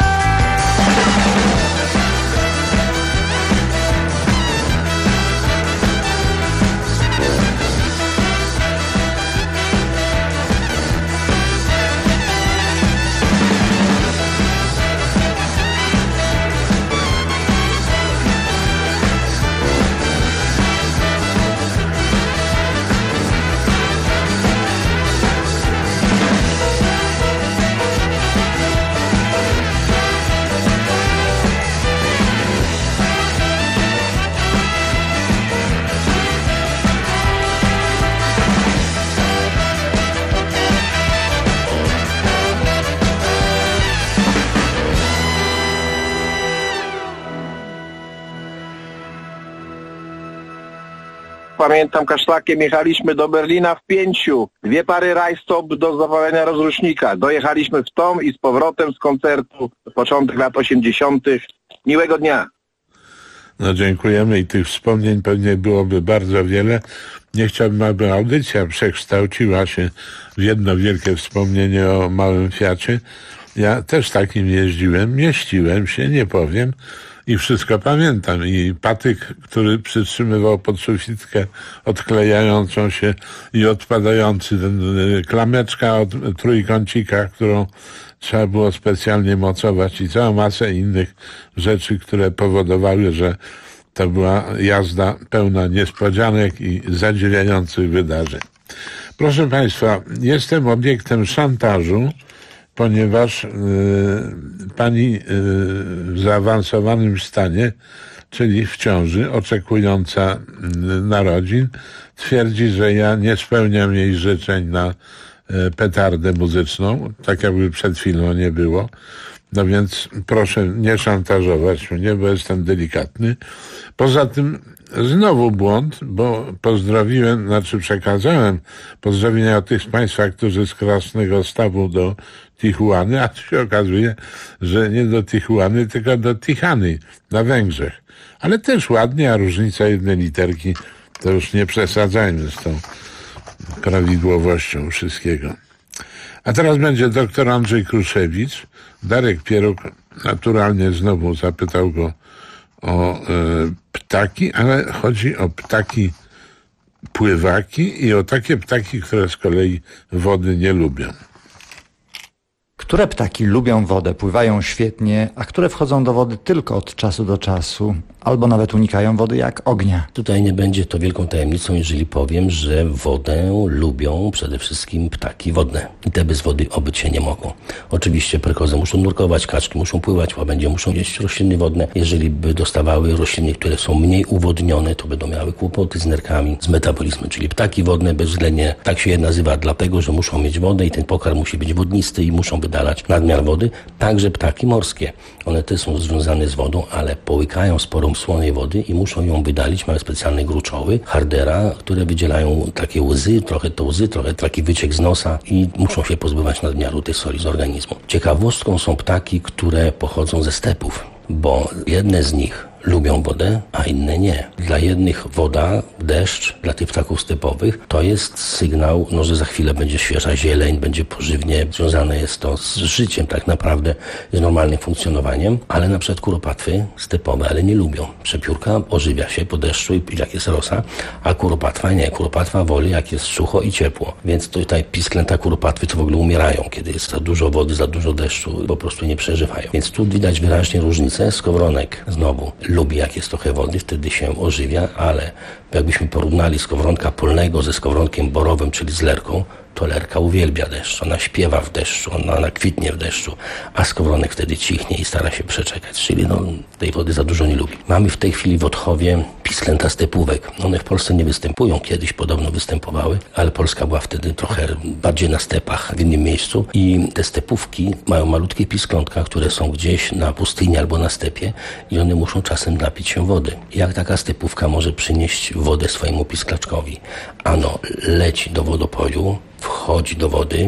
Pamiętam, kaszlakiem jechaliśmy do Berlina w 5. 2 pary rajstop do zawalenia rozrusznika. Dojechaliśmy w tom i z powrotem z koncertu. Początek lat 80. Miłego dnia. No dziękujemy i tych wspomnień pewnie byłoby bardzo wiele. Nie chciałbym, aby audycja przekształciła się w jedno wielkie wspomnienie o małym Fiacie. Ja też takim jeździłem, mieściłem się, nie powiem. I wszystko pamiętam. I patyk, który przytrzymywał pod sufitkę odklejającą się i odpadający, ten klameczka od trójkącika, którą trzeba było specjalnie mocować i całą masę innych rzeczy, które powodowały, że to była jazda pełna niespodzianek i zadziwiających wydarzeń. Proszę Państwa, jestem obiektem szantażu, ponieważ pani w zaawansowanym stanie, czyli w ciąży, oczekująca narodzin, twierdzi, że ja nie spełniam jej życzeń na petardę muzyczną, tak jakby przed chwilą nie było. No więc proszę nie szantażować mnie, bo jestem delikatny. Poza tym znowu błąd, bo przekazałem pozdrowienia od tych z Państwa, którzy z Krasnego Stawu do Tijuany, a tu się okazuje, że nie do Tijuany, tylko do Tichany na Węgrzech. Ale też ładnie, a różnica jednej literki, to już nie przesadzajmy z tą prawidłowością wszystkiego. A teraz będzie doktor Andrzej Kruszewicz. Darek Pieruk naturalnie znowu zapytał go o ptaki, ale chodzi o ptaki pływaki i o takie ptaki, które z kolei wody nie lubią. Które ptaki lubią wodę, pływają świetnie, a które wchodzą do wody tylko od czasu do czasu, albo nawet unikają wody jak ognia? Tutaj nie będzie to wielką tajemnicą, jeżeli powiem, że wodę lubią przede wszystkim ptaki wodne. I te bez wody obyć się nie mogą. Oczywiście prekozy muszą nurkować, kaczki muszą pływać, łabędzie muszą jeść rośliny wodne. Jeżeli by dostawały rośliny, które są mniej uwodnione, to będą miały kłopoty z nerkami, z metabolizmem, czyli ptaki wodne bezwzględnie tak się je nazywa, dlatego, że muszą mieć wodę i ten pokarm musi być wodnisty i muszą wydalać nadmiar wody. Także ptaki morskie. One też są związane z wodą, ale połykają sporą słonej wody i muszą ją wydalić. Mamy specjalne gruczoły, hardera, które wydzielają takie łzy, trochę taki wyciek z nosa i muszą się pozbywać nadmiaru tej soli z organizmu. Ciekawostką są ptaki, które pochodzą ze stepów, bo jedne z nich lubią wodę, a inne nie. Dla jednych woda, deszcz, dla tych ptaków stepowych to jest sygnał, że za chwilę będzie świeża zieleń, będzie pożywnie. Związane jest to z życiem tak naprawdę, z normalnym funkcjonowaniem, ale na przykład kuropatwy stepowe, ale nie lubią. Przepiórka ożywia się po deszczu i jak jest rosa, a kuropatwa nie. Kuropatwa woli jak jest sucho i ciepło. Więc tutaj pisklęta kuropatwy to w ogóle umierają, kiedy jest za dużo wody, za dużo deszczu, po prostu nie przeżywają. Więc tu widać wyraźnie różnicę. Skowronek znowu lubi jak jest trochę wody, wtedy się ożywia, ale jakbyśmy porównali skowronka polnego ze skowronkiem borowym, czyli z lerką, to lerka uwielbia deszcz, ona śpiewa w deszczu, ona kwitnie w deszczu, a skowronek wtedy cichnie i stara się przeczekać, czyli tej wody za dużo nie lubi. Mamy w tej chwili w Otchowie pisklęta stepówek. One w Polsce nie występują, kiedyś podobno występowały, ale Polska była wtedy trochę bardziej na stepach, w innym miejscu i te stepówki mają malutkie pisklątka, które są gdzieś na pustyni albo na stepie i one muszą czasem napić się wody. Jak taka stepówka może przynieść wodę swojemu pisklaczkowi? Ano leci do wodopoju, wchodzi do wody,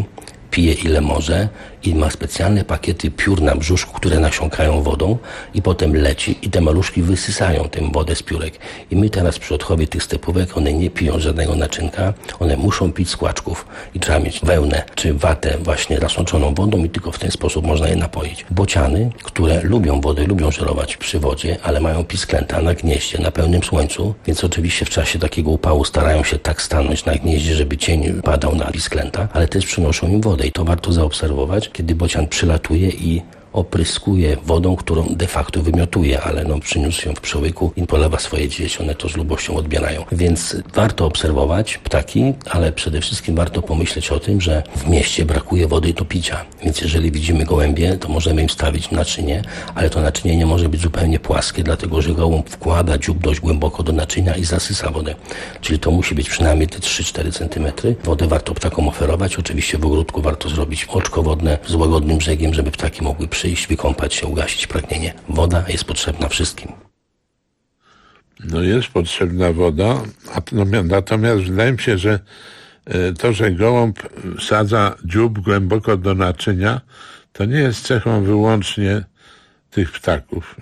pije ile może i ma specjalne pakiety piór na brzuszku, które nasiąkają wodą i potem leci i te maluszki wysysają tę wodę z piórek. I my teraz przy odchowie tych stepówek, one nie piją żadnego naczynka, one muszą pić z kłaczków i trzeba mieć wełnę czy watę właśnie nasączoną wodą i tylko w ten sposób można je napoić. Bociany, które lubią wodę, lubią żerować przy wodzie, ale mają pisklęta na gnieździe, na pełnym słońcu, więc oczywiście w czasie takiego upału starają się tak stanąć na gnieździe, żeby cień padał na pisklęta, ale też przynoszą im wodę i to warto zaobserwować, kiedy bocian przylatuje i opryskuje wodą, którą de facto wymiotuje, ale przyniósł ją w przełyku i polewa swoje dzieci, one to z lubością odbierają. Więc warto obserwować ptaki, ale przede wszystkim warto pomyśleć o tym, że w mieście brakuje wody do picia. Więc jeżeli widzimy gołębie, to możemy im stawić naczynie, ale to naczynie nie może być zupełnie płaskie, dlatego że gołąb wkłada dziób dość głęboko do naczynia i zasysa wodę. Czyli to musi być przynajmniej te 3-4 cm. Wodę warto ptakom oferować. Oczywiście w ogródku warto zrobić oczko wodne z łagodnym brzegiem, żeby ptaki mogły przyjść, wykąpać się, ugasić pragnienie. Woda jest potrzebna wszystkim. No jest potrzebna woda, natomiast wydaje mi się, że to, że gołąb sadza dziób głęboko do naczynia, to nie jest cechą wyłącznie tych ptaków.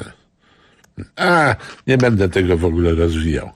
Nie będę tego w ogóle rozwijał.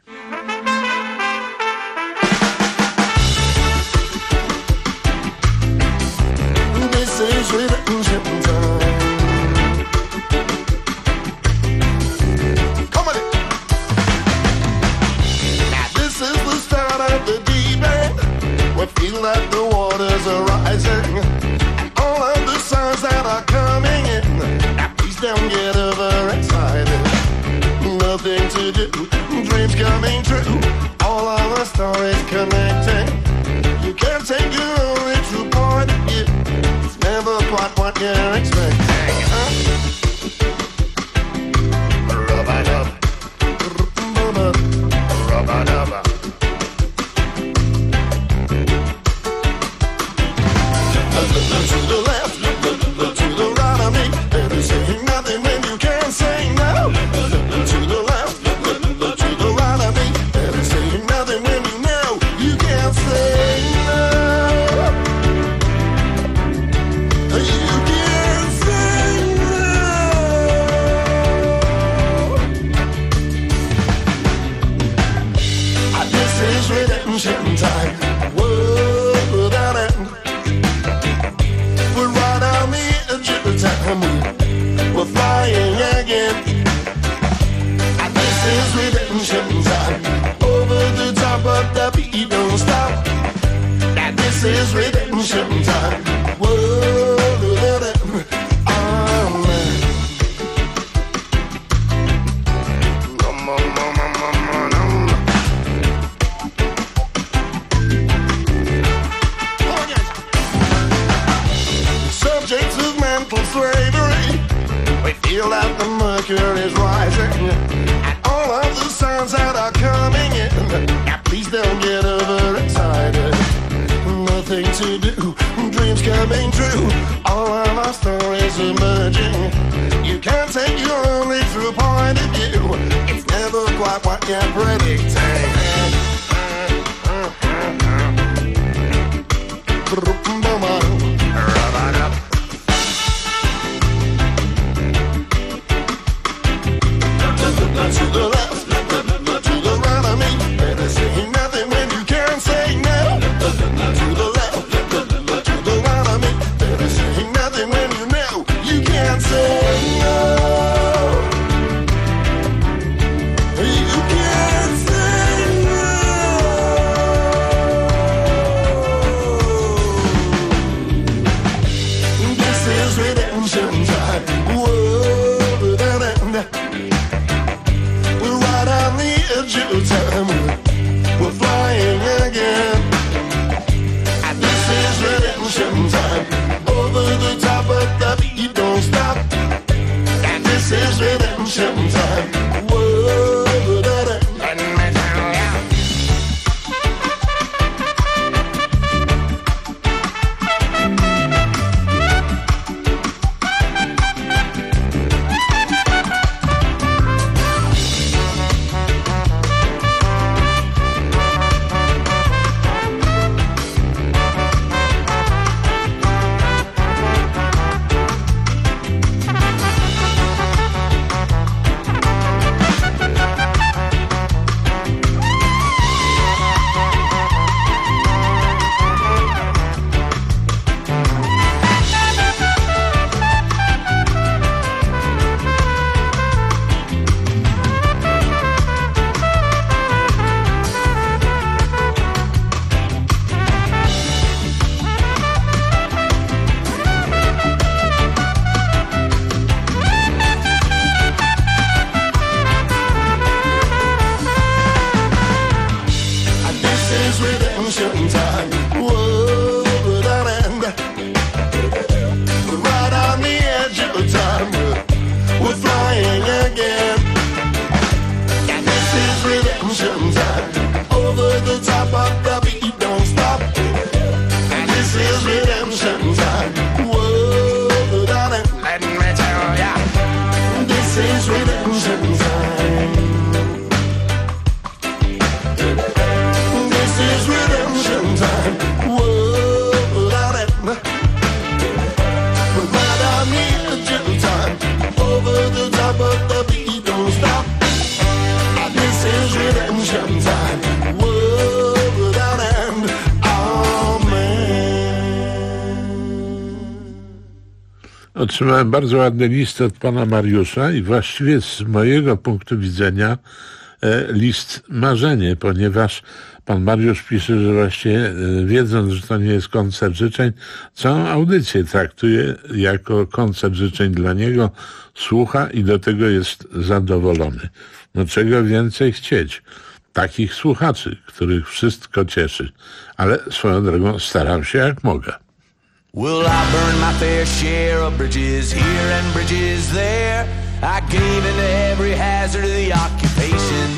Feel that the waters are rising, all of the signs that are coming in. Now please don't get overexcited. Nothing to do, dreams coming true. All of our stories connecting. You can't take your only true point of view. It's never quite what you're expecting. Rub-a-dub, rub-a-dub. To the left, to the right of me. They're saying nothing when you can't say no. To the left, to the right of me. They're saying nothing when you know you can't say no. You can't say no. This is redemption time. Whoa, without end. We're right on the edge of the time. We're flying again. And this is redemption time. Over the top of the beat, don't stop. And this is redemption time. Whoa, oh man. Subjects of mental slavery, we feel that the mercury is rising, and all of the signs that are coming in. Now please don't get overexcited. Nothing to do, dreams coming true. All of our stories emerging. You can't take your only true point of view. It's never quite what you're predicting. To the left, to the right of me. They're saying nothing when you can't say no. To the left, to the right of me. They're saying nothing when you know you can't say no. You can't say no. This is redemption time. Whoa, that end. We're right on the edge of time. We're flying again. And this is redemption time. Over the top of the beat, don't stop. And this is redemption time. Whoa, da-da. is redemption time. Whoa, darling. Right on the edge of time, we're flying again. And this is redemption time. Over the top of the beat, don't stop. And this is redemption time. Whoa, darling, let me tell ya. This is redemption time. This is redemption time. Whoa, darling. Right on the edge of time. Over the top of the beat, don't stop. And this is redemption time. Whoa, darling. Otrzymałem bardzo ładny list od pana Mariusza i właściwie z mojego punktu widzenia list marzenie, ponieważ pan Mariusz pisze, że właśnie wiedząc, że to nie jest koncert życzeń, całą audycję traktuje jako koncert życzeń dla niego, słucha i do tego jest zadowolony. No czego więcej chcieć? Takich słuchaczy, których wszystko cieszy. Ale swoją drogą staram się jak mogę. Well, I burned my fair share of bridges here and bridges there. I gave into every hazard of the occupation.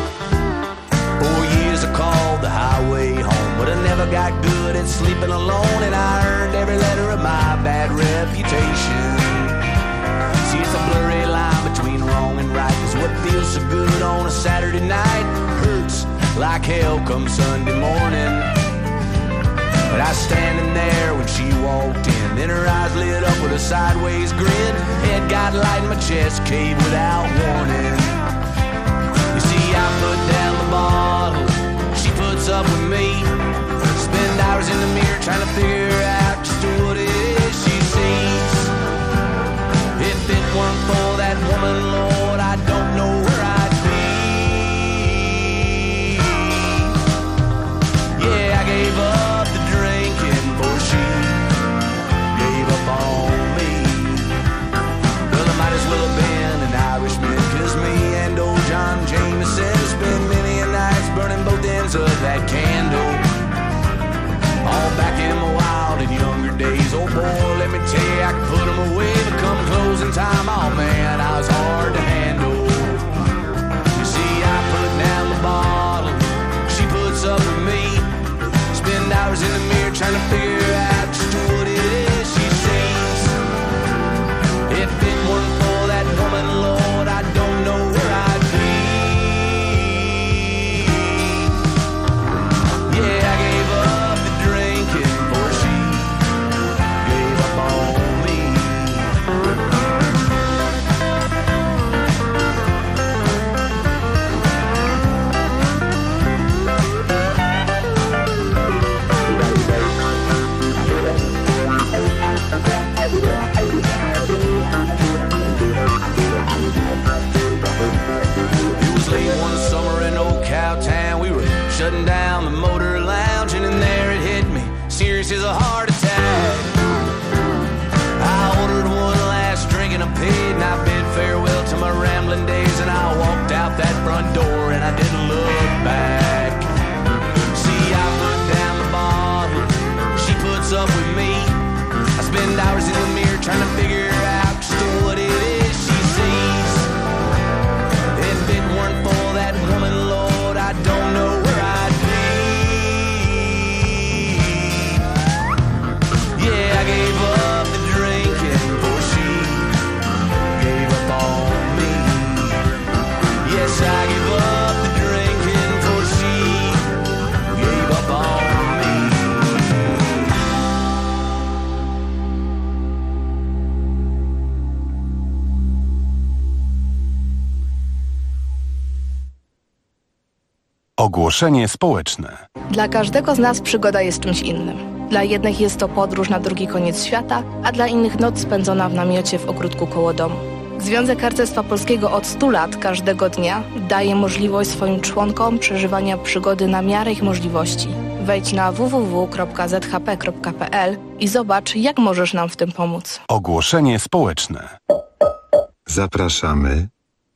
4 years I called the highway home, but I never got good at sleeping alone, and I earned every letter of my bad reputation. See, it's a blurry line between wrong and right, 'cause what feels so good on a Saturday night hurts like hell come Sunday morning. But I was standing there when she walked in, then her eyes lit up with a sideways grin. Head got light and my chest caved without warning. You see, I put down the bottle, she puts up with me. Spend hours in the mirror trying to figure out just what it is she sees. If it weren't for that woman, Lord, I don't know where I'd be. Yeah, I gave up the drinking for she gave up on me. Well, I might as well have been an Irishman, 'cause me and old John Jameson spent many a nights burning both ends of that candle. All back in my wild and younger days. Oh boy, let me tell you, I could put them away, but come closing time, oh man, I was hard to handle. You see, I put down the bottle, she puts up with me. Spend hours in the mirror trying to figure out just what it is she sees. If it weren't for that woman, Lord, I don't know where I'd be. Yeah, I gave up the drinking for she gave up on me. It was late one summer in Old Cowtown. We were shutting down the motor lounge, and in there it hit me, serious as a heart attack. I ordered one last drink and I paid, and I bid farewell to my rambling days, and I walked out that front door and I didn't look back. See, I put down the bottle, she puts up with me. I spend hours in the mirror trying to figure out just what it is she sees. If it weren't for that woman, Lord, I don't know where I'd be. Yeah, I gave up the drinking for she gave up on me. Yes, I gave up the drinking for she gave up on me. Ogłoszenie społeczne. Dla każdego z nas przygoda jest czymś innym. Dla jednych jest to podróż na drugi koniec świata, a dla innych noc spędzona w namiocie w ogródku koło domu. Związek Harcerstwa Polskiego od 100 lat każdego dnia daje możliwość swoim członkom przeżywania przygody na miarę ich możliwości. Wejdź na www.zhp.pl i zobacz, jak możesz nam w tym pomóc. Ogłoszenie społeczne. Zapraszamy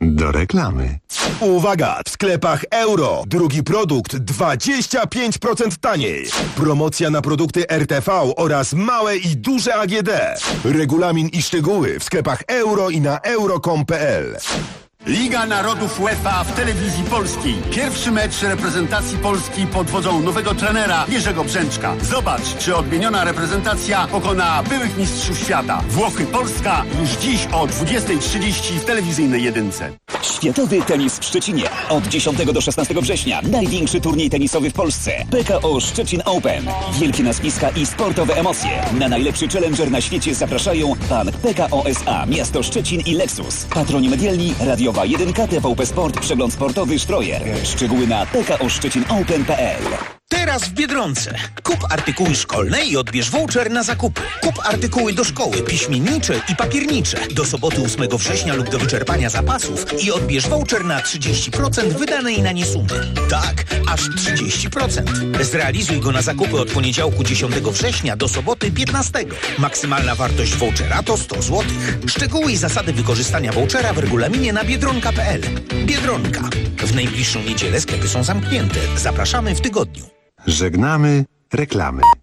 Do reklamy. Uwaga! W sklepach Euro. Drugi produkt 25% taniej. Promocja na produkty RTV oraz małe i duże AGD. Regulamin i szczegóły w sklepach Euro i na euro.com.pl. Liga Narodów UEFA w telewizji polskiej. Pierwszy mecz reprezentacji Polski pod wodzą nowego trenera Jerzego Brzęczka. Zobacz, czy odmieniona reprezentacja pokona byłych mistrzów świata. Włochy-Polska już dziś o 20:30 w telewizyjnej jedynce. Światowy tenis w Szczecinie. Od 10 do 16 września. Największy turniej tenisowy w Polsce. PKO Szczecin Open. Wielkie nazwiska i sportowe emocje. Na najlepszy challenger na świecie zapraszają Bank PKO SA, Miasto Szczecin i Lexus. Patroni medialni, radiowa jedynka, TVP Sport, przegląd sportowy Sztrojer. Szczegóły na pkoszczecinopen.pl. Teraz w Biedronce. Kup artykuły szkolne i odbierz voucher na zakupy. Kup artykuły do szkoły, piśmiennicze i papiernicze. Do soboty 8 września lub do wyczerpania zapasów i odbierz voucher na 30% wydanej na nie sumy. Tak, aż 30%. Zrealizuj go na zakupy od poniedziałku 10 września do soboty 15. Maksymalna wartość vouchera to 100 zł. Szczegóły i zasady wykorzystania vouchera w regulaminie na biedronka.pl. Biedronka. W najbliższą niedzielę sklepy są zamknięte. Zapraszamy w tygodniu. Żegnamy reklamy.